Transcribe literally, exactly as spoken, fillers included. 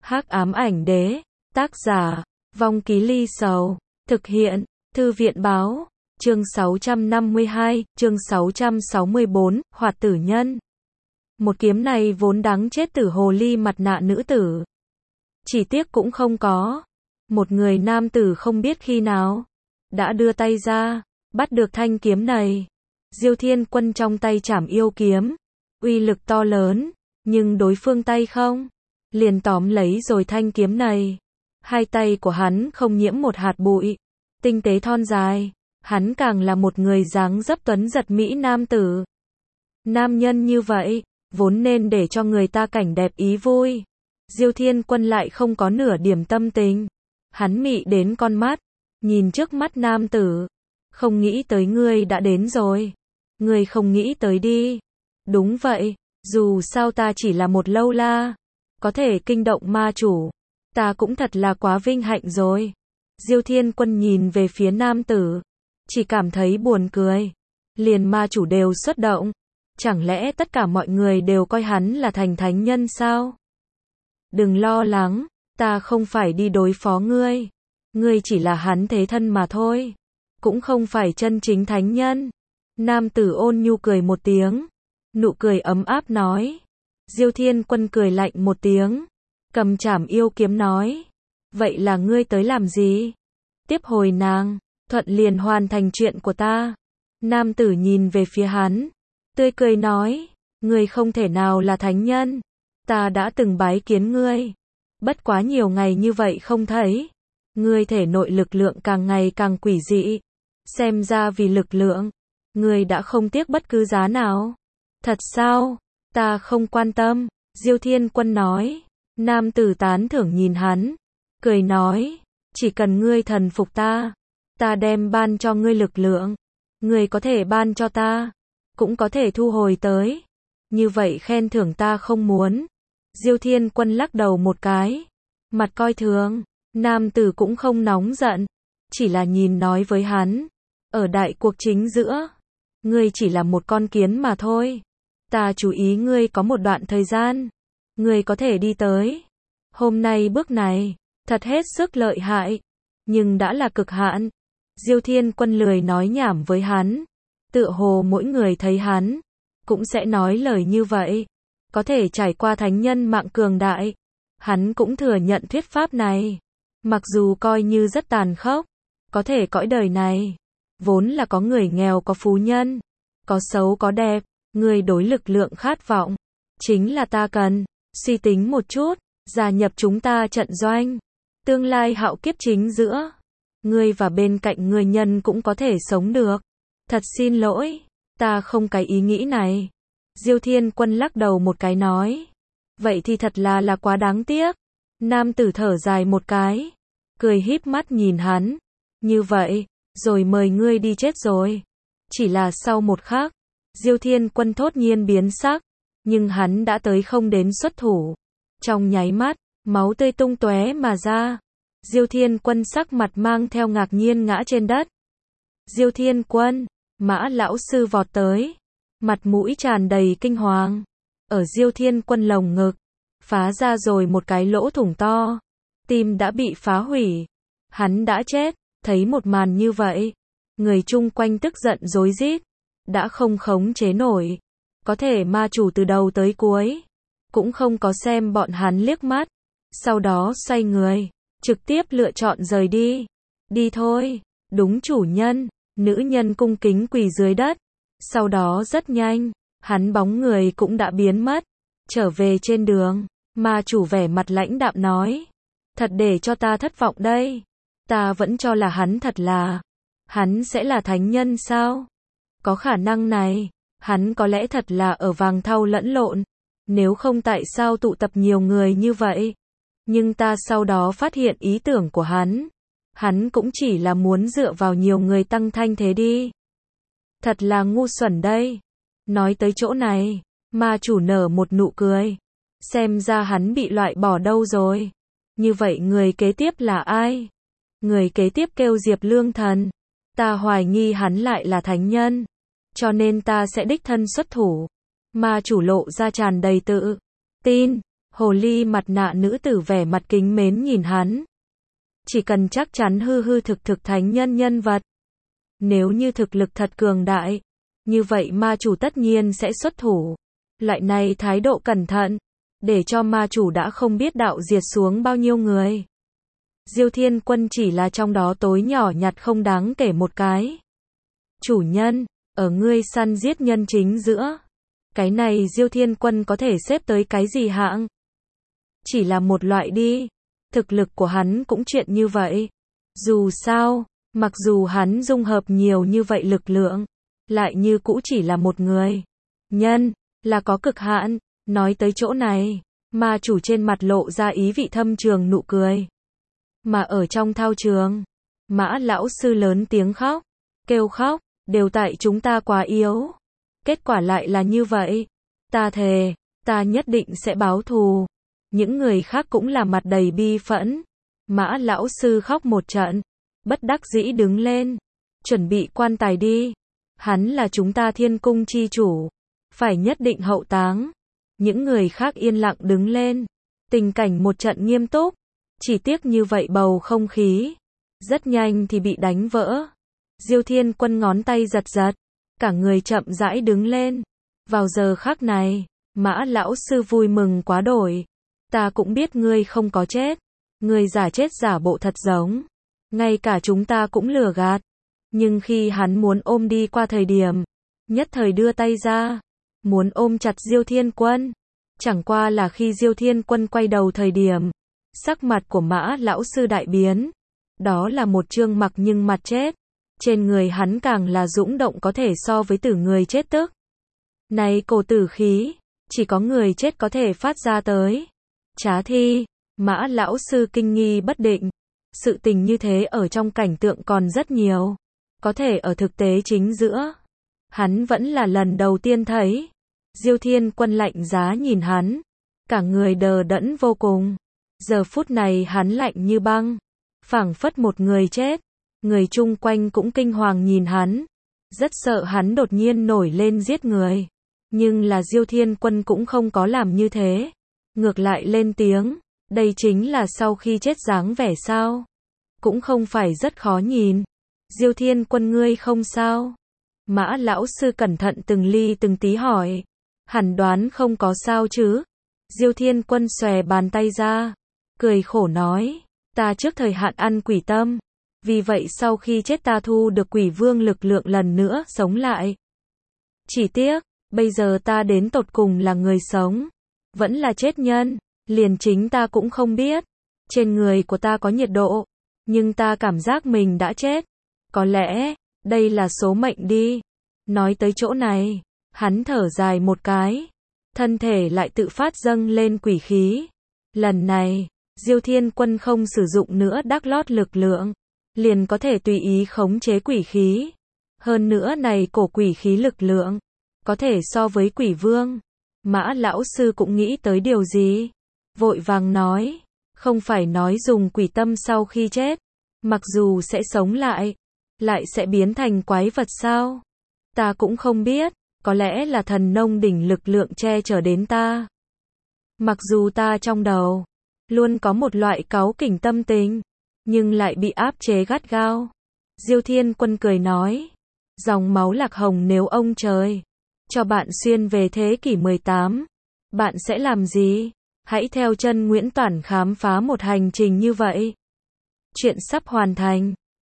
Hắc ám ảnh đế, tác giả, Vong Ký Ly Sầu, thực hiện, Thư viện báo, chương sáu trăm năm mươi hai, chương sáu trăm sáu mươi bốn, Hoạt tử nhân. Một kiếm này vốn đáng chết tử hồ ly mặt nạ nữ tử. Chỉ tiếc cũng không có. Một người nam tử không biết khi nào, đã đưa tay ra, bắt được thanh kiếm này. Diêu Thiên Quân trong tay trảm yêu kiếm, uy lực to lớn, nhưng đối phương tay không, liền tóm lấy rồi thanh kiếm này. Hai tay của hắn không nhiễm một hạt bụi, tinh tế thon dài, hắn càng là một người dáng dấp tuấn giật mỹ nam tử. Nam nhân như vậy, vốn nên để cho người ta cảnh đẹp ý vui. Diêu Thiên Quân lại không có nửa điểm tâm tình. Hắn mị đến con mắt, nhìn trước mắt nam tử. Không nghĩ tới ngươi đã đến rồi. Ngươi không nghĩ tới đi. Đúng vậy, dù sao ta chỉ là một lâu la, có thể kinh động ma chủ, ta cũng thật là quá vinh hạnh rồi. Diêu Thiên Quân nhìn về phía nam tử, chỉ cảm thấy buồn cười. Liền ma chủ đều xuất động, chẳng lẽ tất cả mọi người đều coi hắn là thành thánh nhân sao? Đừng lo lắng, ta không phải đi đối phó ngươi. Ngươi chỉ là hắn thế thân mà thôi, cũng không phải chân chính thánh nhân. Nam tử ôn nhu cười một tiếng, nụ cười ấm áp nói. Diêu Thiên Quân cười lạnh một tiếng, cầm trảm yêu kiếm nói. Vậy là ngươi tới làm gì? Tiếp hồi nàng, thuận liền hoàn thành chuyện của ta. Nam tử nhìn về phía hắn, tươi cười nói. Ngươi không thể nào là thánh nhân. Ta đã từng bái kiến ngươi, bất quá nhiều ngày như vậy không thấy. Ngươi thể nội lực lượng càng ngày càng quỷ dị. Xem ra vì lực lượng, ngươi đã không tiếc bất cứ giá nào. Thật sao? Ta không quan tâm, Diêu Thiên Quân nói. Nam tử tán thưởng nhìn hắn, cười nói. Chỉ cần ngươi thần phục ta, ta đem ban cho ngươi lực lượng. Ngươi có thể ban cho ta, cũng có thể thu hồi tới. Như vậy khen thưởng ta không muốn. Diêu Thiên Quân lắc đầu một cái, mặt coi thường. Nam tử cũng không nóng giận, chỉ là nhìn nói với hắn. Ở đại cuộc chính giữa, ngươi chỉ là một con kiến mà thôi. Ta chú ý ngươi có một đoạn thời gian, ngươi có thể đi tới. Hôm nay bước này, thật hết sức lợi hại, nhưng đã là cực hạn. Diêu Thiên Quân lười nói nhảm với hắn, tựa hồ mỗi người thấy hắn, cũng sẽ nói lời như vậy. Có thể trải qua thánh nhân mạng cường đại, hắn cũng thừa nhận thuyết pháp này. Mặc dù coi như rất tàn khốc, có thể cõi đời này, vốn là có người nghèo có phú nhân, có xấu có đẹp. Người đối lực lượng khát vọng, chính là ta cần. Suy tính một chút, gia nhập chúng ta trận doanh. Tương lai hạo kiếp chính giữa, ngươi và bên cạnh ngươi nhân cũng có thể sống được. Thật xin lỗi, ta không cái ý nghĩ này. Diêu Thiên Quân lắc đầu một cái nói. Vậy thì thật là là quá đáng tiếc. Nam tử thở dài một cái, cười híp mắt nhìn hắn. Như vậy, rồi mời ngươi đi chết rồi. Chỉ là sau một khắc, Diêu Thiên Quân thốt nhiên biến sắc, nhưng hắn đã tới không đến xuất thủ. Trong nháy mắt, máu tươi tung tóe mà ra. Diêu Thiên Quân sắc mặt mang theo ngạc nhiên ngã trên đất. Diêu Thiên Quân, Mã lão sư vọt tới, mặt mũi tràn đầy kinh hoàng. Ở Diêu Thiên Quân lồng ngực, phá ra rồi một cái lỗ thủng to. Tim đã bị phá hủy. Hắn đã chết. Thấy một màn như vậy, người chung quanh tức giận rối rít, đã không khống chế nổi. Có thể ma chủ từ đầu tới cuối, cũng không có xem bọn hắn liếc mắt. Sau đó xoay người, trực tiếp lựa chọn rời đi. Đi thôi, đúng chủ nhân. Nữ nhân cung kính quỳ dưới đất. Sau đó rất nhanh, hắn bóng người cũng đã biến mất. Trở về trên đường, ma chủ vẻ mặt lãnh đạm nói. Thật để cho ta thất vọng đây. Ta vẫn cho là hắn thật là, hắn sẽ là thánh nhân sao? Có khả năng này, hắn có lẽ thật là ở vàng thau lẫn lộn. Nếu không tại sao tụ tập nhiều người như vậy? Nhưng ta sau đó phát hiện ý tưởng của hắn. Hắn cũng chỉ là muốn dựa vào nhiều người tăng thanh thế đi. Thật là ngu xuẩn đây. Nói tới chỗ này, ma chủ nở một nụ cười. Xem ra hắn bị loại bỏ đâu rồi. Như vậy người kế tiếp là ai? Người kế tiếp kêu Diệp Lương Thần. Ta hoài nghi hắn lại là thánh nhân, cho nên ta sẽ đích thân xuất thủ. Ma chủ lộ ra tràn đầy tự tin. Hồ ly mặt nạ nữ tử vẻ mặt kính mến nhìn hắn. Chỉ cần chắc chắn hư hư thực thực thánh nhân nhân vật. Nếu như thực lực thật cường đại, như vậy ma chủ tất nhiên sẽ xuất thủ. Loại này thái độ cẩn thận, để cho ma chủ đã không biết đạo diệt xuống bao nhiêu người. Diêu Thiên Quân chỉ là trong đó tối nhỏ nhặt không đáng kể một cái. Chủ nhân, ở ngươi săn giết nhân chính giữa. Cái này Diêu Thiên Quân có thể xếp tới cái gì hạng? Chỉ là một loại đi. Thực lực của hắn cũng chuyện như vậy. Dù sao, mặc dù hắn dung hợp nhiều như vậy lực lượng, lại như cũ chỉ là một người. Nhân, là có cực hạn. Nói tới chỗ này, ma chủ trên mặt lộ ra ý vị thâm trường nụ cười. Mà ở trong thao trường, Mã lão sư lớn tiếng khóc, kêu khóc, đều tại chúng ta quá yếu. Kết quả lại là như vậy. Ta thề, ta nhất định sẽ báo thù. Những người khác cũng là mặt đầy bi phẫn. Mã lão sư khóc một trận, bất đắc dĩ đứng lên, chuẩn bị quan tài đi. Hắn là chúng ta Thiên Cung chi chủ, phải nhất định hậu táng. Những người khác yên lặng đứng lên. Tình cảnh một trận nghiêm túc. Chỉ tiếc như vậy bầu không khí rất nhanh thì bị đánh vỡ. Diêu Thiên Quân ngón tay giật giật, cả người chậm rãi đứng lên. Vào giờ khắc này, Mã lão sư vui mừng quá đổi. Ta cũng biết ngươi không có chết. Ngươi giả chết giả bộ thật giống. Ngay cả chúng ta cũng lừa gạt. Nhưng khi hắn muốn ôm đi qua thời điểm, nhất thời đưa tay ra, muốn ôm chặt Diêu Thiên Quân. Chẳng qua là khi Diêu Thiên Quân quay đầu thời điểm, sắc mặt của Mã lão sư đại biến. Đó là một trương mặc nhưng mặt chết. Trên người hắn càng là dũng động có thể so với tử người chết tức. Này cổ tử khí, chỉ có người chết có thể phát ra tới. Trá thi, Mã lão sư kinh nghi bất định. Sự tình như thế ở trong cảnh tượng còn rất nhiều. Có thể ở thực tế chính giữa. Hắn vẫn là lần đầu tiên thấy. Diêu Thiên Quân lạnh giá nhìn hắn. Cả người đờ đẫn vô cùng. Giờ phút này hắn lạnh như băng. Phảng phất một người chết. Người chung quanh cũng kinh hoàng nhìn hắn. Rất sợ hắn đột nhiên nổi lên giết người. Nhưng là Diêu Thiên Quân cũng không có làm như thế. Ngược lại lên tiếng. Đây chính là sau khi chết dáng vẻ sao? Cũng không phải rất khó nhìn. Diêu Thiên Quân ngươi không sao? Mã lão sư cẩn thận từng ly từng tí hỏi. Hẳn đoán không có sao chứ? Diêu Thiên Quân xòe bàn tay ra. Cười khổ nói. Ta trước thời hạn ăn quỷ tâm. Vì vậy sau khi chết ta thu được quỷ vương lực lượng lần nữa sống lại. Chỉ tiếc, bây giờ ta đến tột cùng là người sống. Vẫn là chết nhân. Liền chính ta cũng không biết. Trên người của ta có nhiệt độ. Nhưng ta cảm giác mình đã chết. Có lẽ, đây là số mệnh đi. Nói tới chỗ này, hắn thở dài một cái. Thân thể lại tự phát dâng lên quỷ khí. Lần này, Diêu Thiên Quân không sử dụng nữa đắc lót lực lượng. Liền có thể tùy ý khống chế quỷ khí. Hơn nữa này cổ quỷ khí lực lượng. Có thể so với quỷ vương. Mã lão sư cũng nghĩ tới điều gì. Vội vàng nói. Không phải nói dùng quỷ tâm sau khi chết. Mặc dù sẽ sống lại. Lại sẽ biến thành quái vật sao? Ta cũng không biết. Có lẽ là thần nông đỉnh lực lượng che chở đến ta. Mặc dù ta trong đầu luôn có một loại cáu kỉnh tâm tình. Nhưng lại bị áp chế gắt gao. Diêu Thiên Quân cười nói. Dòng máu lạc hồng nếu ông trời cho bạn xuyên về thế kỷ mười tám. Bạn sẽ làm gì? Hãy theo chân Nguyễn Toản khám phá một hành trình như vậy. Chuyện sắp hoàn thành.